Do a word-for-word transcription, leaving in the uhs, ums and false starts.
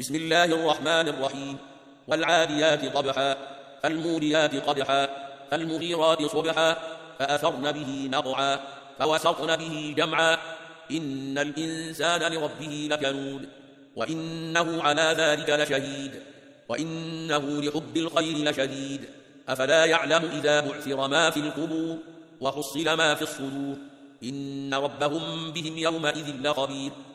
بسم الله الرحمن الرحيم والعاديات ضبحا فالموريات قدحا فالمغيرات صبحا فأثرن به نقعا فوسطن به جمعا إن الإنسان لربه لكنود وإنه على ذلك لشهيد وإنه لحب الخير لشديد أفلا يعلم إذا بعثر ما في القبور وحصل ما في الصدور إن ربهم بهم يومئذ لخبير